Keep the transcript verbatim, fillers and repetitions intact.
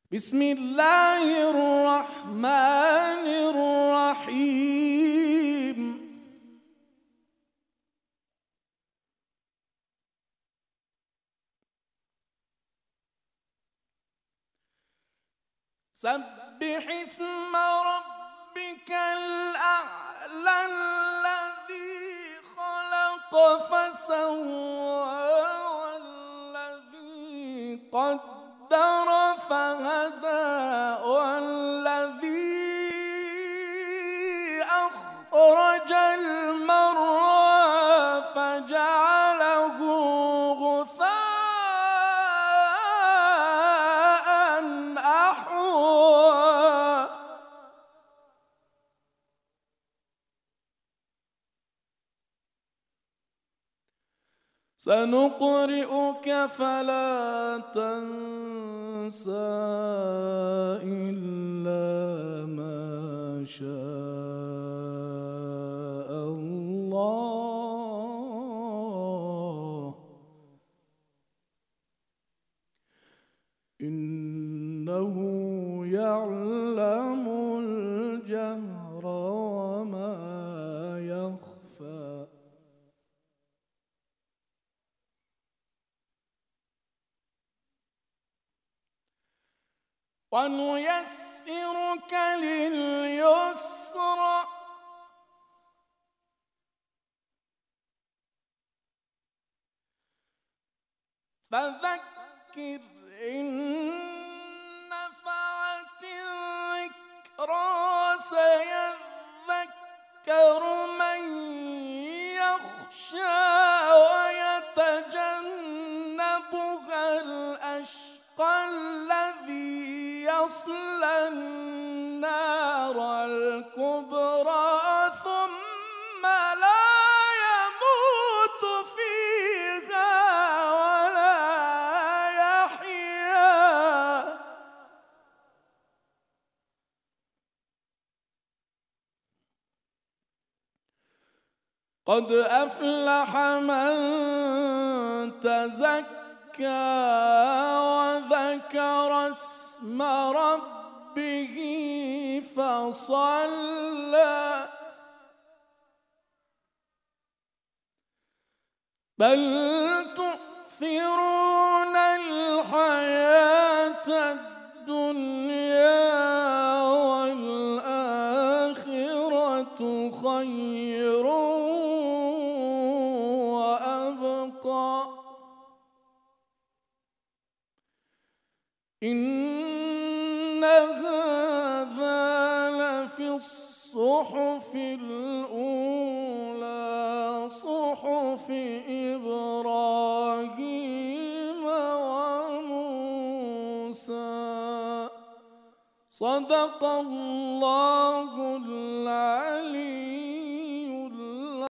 بسم الله الرحمن الرحيم. سبح اسم ربك الأعلى الذي خلق فسوى والذي قدر فهدى والذي أخرج المرعى فجعله غثاء أحوى. سنقرئك فلا تنسى إلا ما شاء الله إنه يعلم الجهر وما يخفى. ونيسرك لليسرى فذكر إن نفعت الذكرى سيذكر من يخشى ويتجنبها الأشقى الذي يصلى النار الكبرى ثم لا يموت فيها ولا يحيا. قد أفلح من تزكى وذكر اسم ربه فصلى بل تؤثرون الحياة الدنيا والآخرة خير وأبقى. إن هذا لفي الصحف الأولى صحف إبراهيم وموسى. صدق الله العلي